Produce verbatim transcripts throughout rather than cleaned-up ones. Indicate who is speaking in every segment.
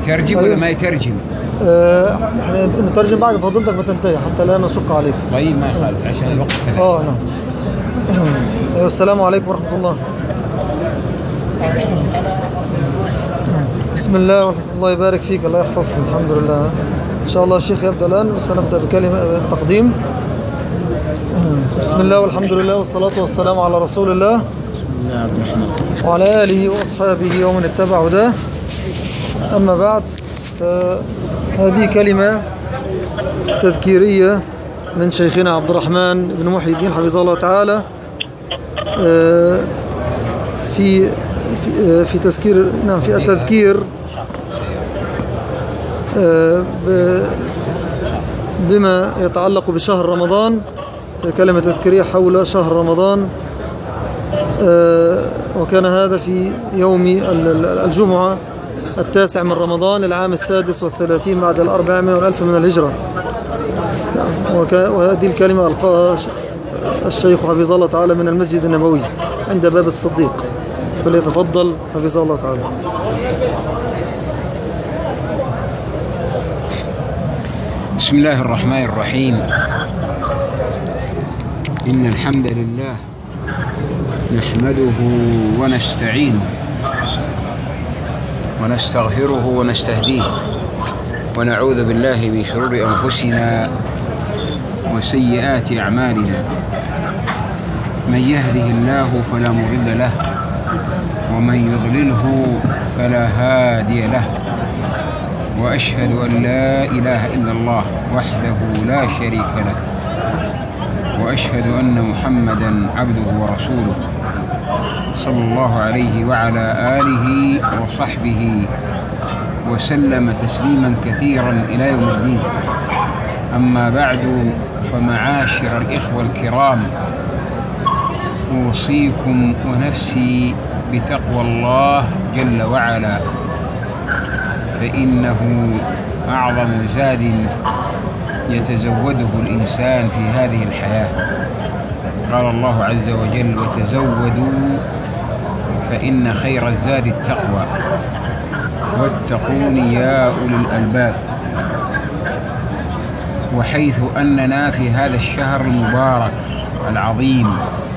Speaker 1: يترجم ولا ما يترجم؟
Speaker 2: آه، احنا نترجم بعد فضيلتك ما تنتهي حتى لا نشق عليك.
Speaker 1: طيب ما يخالف عشان الوقت كذا.
Speaker 2: اه نعم. السلام عليكم ورحمة الله. بسم الله ورحمة الله يبارك فيك، الله يحفظكم. الحمد لله. إن شاء الله الشيخ يبدأ الآن، سنبدأ بكلمة تقديم. بسم الله والحمد لله والصلاة والسلام على رسول الله وعلى آله وأصحابه ومن اتبع هداه. أما بعد، هذه كلمة تذكيرية من شيخنا عبد الرحمن بن محي الدين حفظه الله تعالى في في في تذكير نعم في التذكير بما يتعلق بشهر رمضان، في كلمة تذكيرية حول شهر رمضان. وكان هذا في يوم الجمعة التاسع من رمضان العام السادس والثلاثين بعد الأربعمائة والألف من الهجرة. وهذه الكلمة ألقاها الشيخ حفظه الله تعالى من المسجد النبوي عند باب الصديق، فليتفضل حفظه الله تعالى.
Speaker 1: بسم الله الرحمن الرحيم. إن الحمد لله نحمده ونستعينه ونستغفره ونستهديه ونعوذ بالله من شرور أنفسنا وسيئات أعمالنا. من يهده الله فلا مضل له ومن يضلله فلا هادي له، وأشهد أن لا إله إلا الله وحده لا شريك له، وأشهد أن محمدًا عبده ورسوله صلى الله عليه وعلى آله وصحبه وسلم تسليما كثيرا إلى يوم الدين. أما بعد، فمعاشر الإخوة الكرام، أوصيكم ونفسي بتقوى الله جل وعلا، فإنه أعظم زاد يتزوده الإنسان في هذه الحياة. قال الله عز وجل: وتزودوا فإن خير الزاد التقوى واتقون يا أولي الألباب. وحيث أننا في هذا الشهر المبارك العظيم،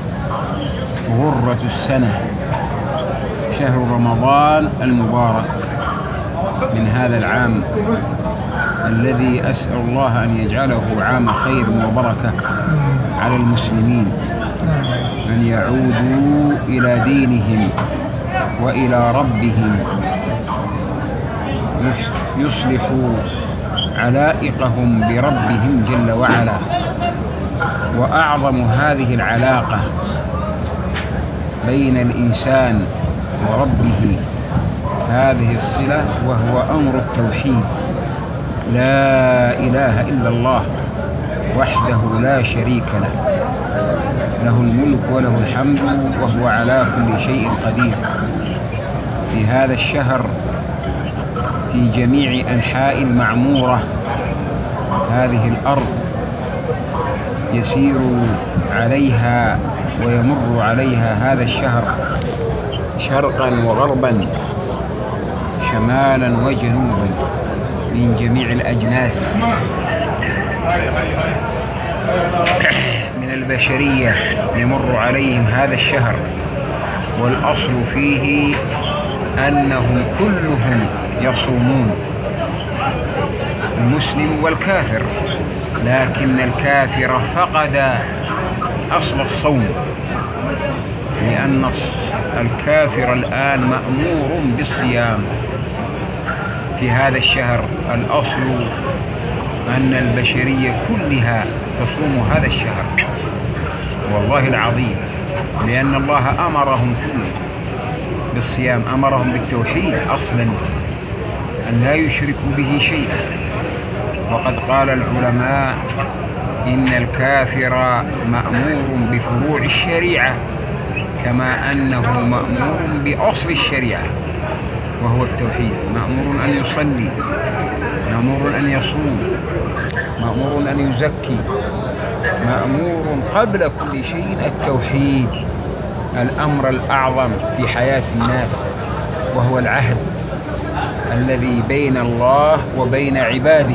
Speaker 1: غرة السنة، شهر رمضان المبارك من هذا العام الذي أسأل الله أن يجعله عام خير وبركة على المسلمين، أن يعودوا إلى دينهم وإلى ربهم، يصلحوا علائقهم بربهم جل وعلا. وأعظم هذه العلاقة بين الإنسان وربه هذه الصلة، وهو أمر التوحيد: لا إله إلا الله وحده لا شريك له، له الملك وله الحمد وهو على كل شيء قدير. في هذا الشهر في جميع أنحاء المعمورة هذه الأرض يسير عليها ويمر عليها هذا الشهر شرقا وغربا، شمالا وجنوبا، من جميع الأجناس من البشرية يمر عليهم هذا الشهر. والأصل فيه أنهم كلهم يصومون، المسلم والكافر، لكن الكافر فقد أصل الصوم، لأن الكافر الآن مأمور بالصيام في هذا الشهر. الأصل أن البشرية كلها تصوم هذا الشهر، والله العظيم، لأن الله أمرهم بالصيام، أمرهم بالتوحيد أصلا، أن لا يشركوا به شيئا. وقد قال العلماء إن الكافر مأمور بفروع الشريعة كما أنه مأمور بأصل الشريعة وهو التوحيد. مأمور أن يصلي، مأمور أن يصوم، مأمور أن يزكي، مأمور قبل كل شيء التوحيد، الأمر الأعظم في حياة الناس، وهو العهد الذي بين الله وبين عباده،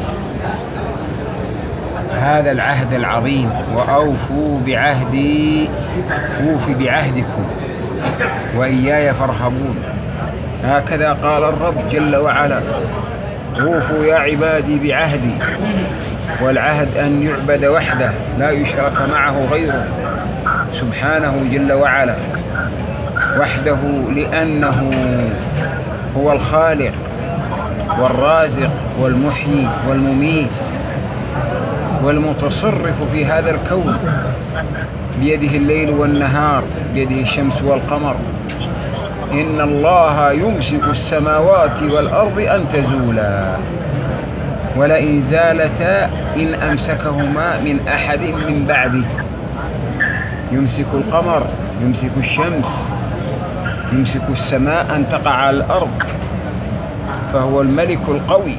Speaker 1: هذا العهد العظيم. وأوفوا بعهدي أوف بعهدكم وإياي فارهبون، هكذا قال الرب جل وعلا: أوفوا يا عبادي بعهدي. والعهد أن يعبد وحده لا يشرك معه غيره سبحانه جل وعلا، وحده، لأنه هو الخالق والرازق والمحيي والمميت والمتصرف في هذا الكون، بيده الليل والنهار، بيده الشمس والقمر. إن الله يمسك السماوات والأرض أن تزولا ولئن زالتا إن أمسكهما من أحد من بعده. يمسك القمر، يمسك الشمس، يمسك السماء أن تقع على الأرض، فهو الملك القوي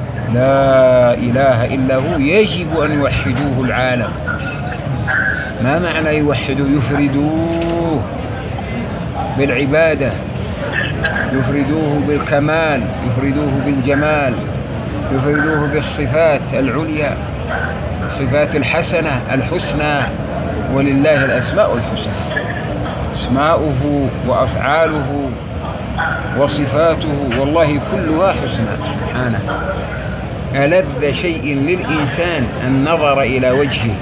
Speaker 1: لا إله إلا هو. يجب أن يوحدوه العالم. ما معنى يوحدوه؟ يفردوه بالعبادة، يفردوه بالكمال، يفردوه بالجمال، يفردوه بالصفات العليا، الصفات الحسنة الحسنى. ولله الأسماء الحسنى، أسماؤه وأفعاله وصفاته والله كلها حسنى سبحانه. ألذ شيء للإنسان النظر إلى وجهه،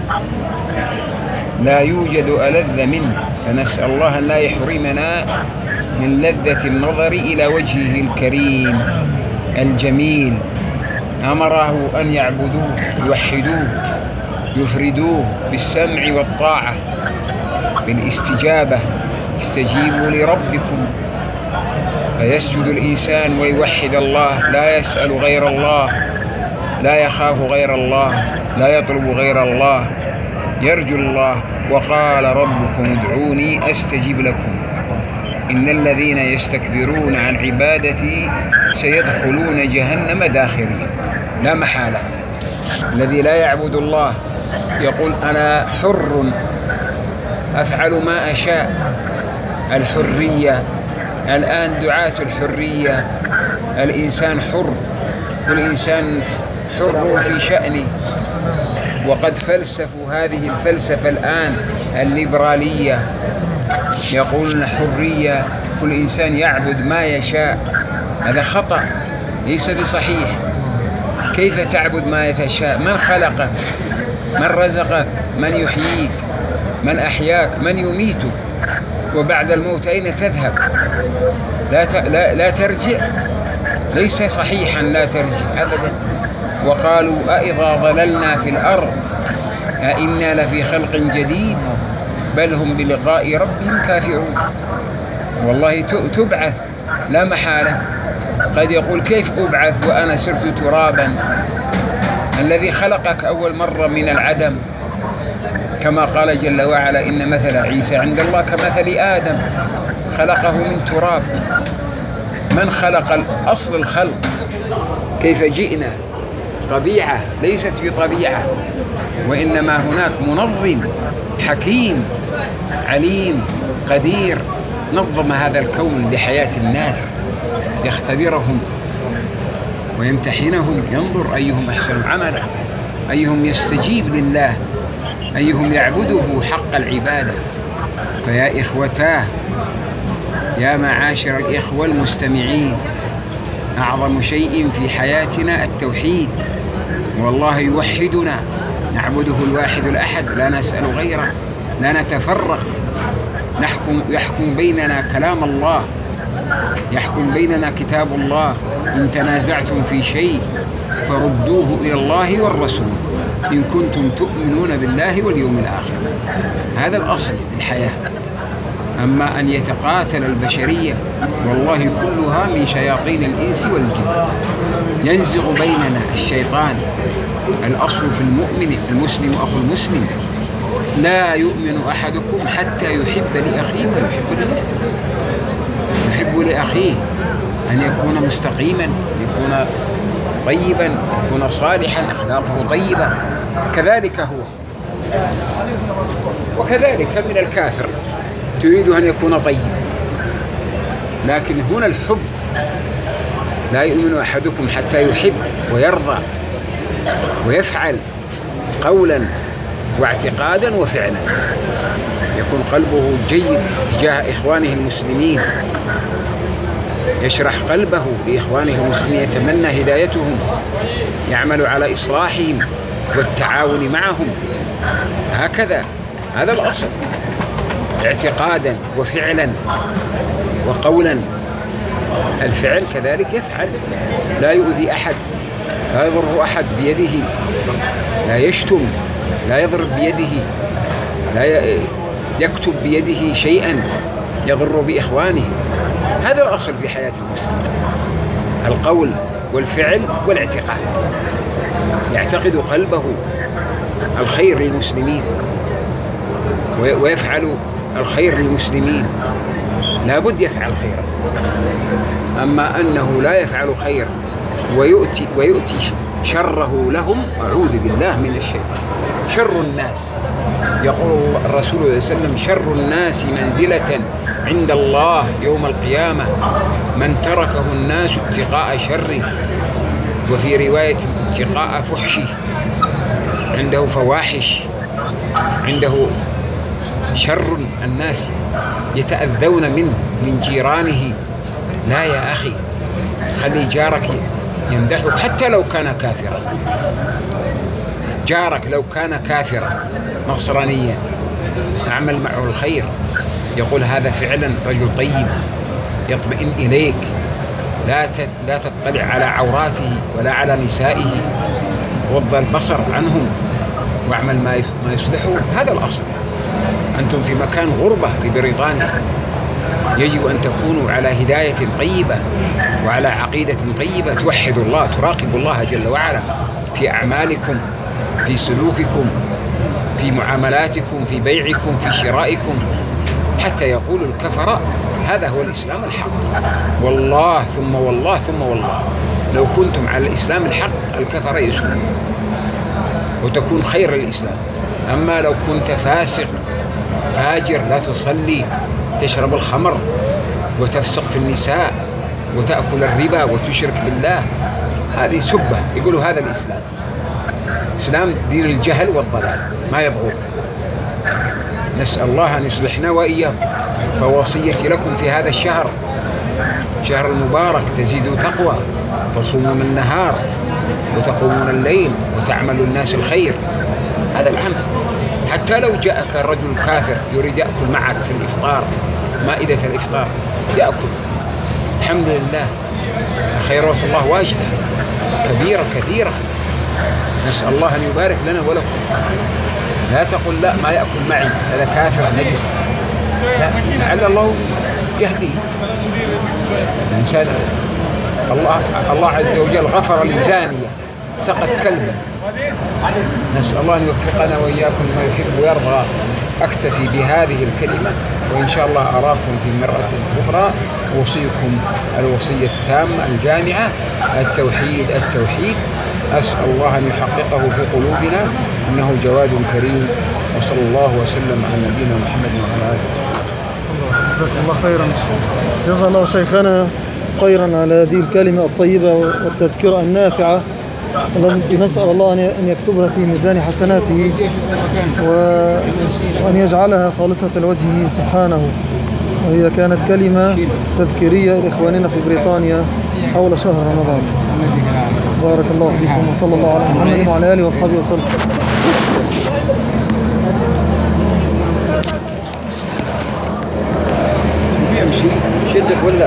Speaker 1: لا يوجد ألذ منه، فنسأل الله أن لا يحرمنا من لذة النظر إلى وجهه الكريم الجميل. أمره أن يعبدوه، يوحدوه، يفردوه بالسمع والطاعة، بالاستجابة. استجيبوا لربكم، فيسجد الإنسان ويوحد الله، لا يسأل غير الله، لا يخاف غير الله، لا يطلب غير الله، يرجو الله. وقال ربكم ادعوني أستجب لكم إن الذين يستكبرون عن عبادتي سيدخلون جهنم داخرين. لا محالة. الذي لا يعبد الله يقول أنا حر أفعل ما أشاء. الحرية الآن دعاة الحرية، الإنسان حر، كل إنسان حر في شأنه. وقد فلسفوا هذه الفلسفة الآن الليبرالية، يقولون حرية، كل إنسان يعبد ما يشاء. هذا خطأ، ليس بصحيح. كيف تعبد ما تشاء؟ من خلقك؟ من رزقك؟ من يحييك؟ من أحياك؟ من يميتك؟ وبعد الموت أين تذهب؟ لا, ت... لا... لا ترجع. ليس صحيحا لا ترجع أبدا. وقالوا أإذا ضللنا في الأرض أإنا لفي خلق جديد بل هم بلقاء ربهم كافرون. والله تبعث لا محالة. قد يقول كيف أبعث وأنا صرت ترابا؟ الذي خلقك أول مرة من العدم، كما قال جل وعلا إن مثل عيسى عند الله كمثل آدم خلقه من تراب. من خلق أصل الخلق؟ كيف جئنا؟ طبيعة ليست بطبيعة، وإنما هناك منظم حكيم عليم قدير نظم هذا الكون لحياة الناس، يختبرهم ويمتحنهم، ينظر أيهم أحسن عملا، أيهم يستجيب لله، أيهم يعبده حق العبادة. فيا إخوتاه، يا معاشر الإخوة المستمعين، أعظم شيء في حياتنا التوحيد، والله يوحدنا، نعبده الواحد الأحد، لا نسأل غيره، لا نتفرق، نحكم يحكم بيننا كلام الله، يحكم بيننا كتاب الله. إن تنازعتم في شيء فردوه إلى الله والرسول إن كنتم تؤمنون بالله واليوم الآخر. هذا الأصل الحياة. أما أن يتقاتل البشرية والله كلها من شياطين الإنس والجن، ينزغ بيننا الشيطان. الأصل في المؤمن المسلم أخو المسلم، لا يؤمن أحدكم حتى يحب لأخيه ما يحب لنفسه. يحب لأخيه أن يكون مستقيما، يكون طيبا، يكون صالحا، أخلاقه طيبة. كذلك هو، وكذلك من الكافر تريد أن يكون طيب. لكن هنا الحب لا يؤمن أحدكم حتى يحب ويرضى ويفعل قولا واعتقادا وفعلا، يكون قلبه جيد تجاه إخوانه المسلمين، يشرح قلبه لإخوانه المسلمين، يتمنى هدايتهم، يعمل على إصلاحهم والتعاون معهم. هكذا هذا الأصل، اعتقادا وفعلا وقولا. الفعل كذلك يفعل، لا يؤذي أحد، لا يضر أحد بيده، لا يشتم، لا يضرب بيده، لا يكتب بيده شيئا يضر بإخوانه. هذا الأصل في حياة المسلم، القول والفعل والاعتقاد. يعتقد قلبه الخير للمسلمين ويفعل الخير للمسلمين، لا بد يفعل خيرا. أما أنه لا يفعل خير ويؤتي, ويؤتي شره لهم، أعوذ بالله من الشيطان. شر الناس، يقول الرسول صلى الله عليه وسلم: شر الناس منزلة عند الله يوم القيامة من تركه الناس اتقاء شره، وفي رواية اتقاء فحشه. عنده فواحش، عنده شر الناس يتأذون منه من جيرانه. لا يا أخي، خلي جارك يمدحك حتى لو كان كافرا. جارك لو كان كافرا نصرانيا اعمل معه الخير، يقول هذا فعلا رجل طيب، يطمئن إليك، لا لا تطلع على عوراته ولا على نسائه، غض البصر عنهم واعمل ما يصلحه. هذا الأصل. أنتم في مكان غربة في بريطانيا، يجب أن تكونوا على هداية طيبة وعلى عقيدة طيبة، توحدوا الله، تراقبوا الله جل وعلا في أعمالكم، في سلوككم، في معاملاتكم، في بيعكم، في شرائكم، حتى يقول الكفر هذا هو الإسلام الحق. والله ثم والله ثم والله لو كنتم على الإسلام الحق الكفر يسلمون وتكون خير الإسلام. أما لو كنت فاسق فاجر، لا تصلي، تشرب الخمر وتفسق في النساء وتأكل الربا وتشرك بالله، هذه سبة. يقولوا هذا الإسلام، إسلام دين الجهل والضلال، ما يبغون. نسأل الله أن يصلحنا وإياكم. فوصيتي لكم في هذا الشهر، شهر المبارك، تزيدوا تقوى، تصومون النهار وتقومون الليل وتعملوا الناس الخير. هذا العمل. حتى لو جاءك الرجل كافر يريد يأكل معك في الإفطار، مائدة الإفطار، يأكل، الحمد لله، خيرات الله واجدة كبيرة كثيرة. نسأل الله أن يبارك لنا ولكم. لا تقل لا ما يأكل معي هذا كافر نجس، لا، لعل الله يهدي الإنسان. الله الله عز وجل غفر لزانية سقت كلبا. نسأل الله أن يوفقنا وإياكم لما يحب ويرضى. أكتفي بهذه الكلمة، وإن شاء الله أراكم في مرة أخرى. أوصيكم الوصية التامة الجامعة: التوحيد التوحيد. أسأل الله أن يحققه في قلوبنا، إنه جواد كريم. وصلى الله وسلم على نبينا محمد وعلى آله.
Speaker 2: جزاك الله خيرا. جزا الله شيخنا خيرا على هذه الكلمة الطيبة والتذكرة النافعة، التي نسأل الله أن يكتبها في ميزان حسناته وأن يجعلها خالصة لوجهه سبحانه. وهي كانت كلمة تذكيرية لإخواننا في بريطانيا حول شهر رمضان. بارك الله فيكم، وصلى الله على محمد وعلى آله وصحبه وسلم.
Speaker 1: يمشي شدك ولا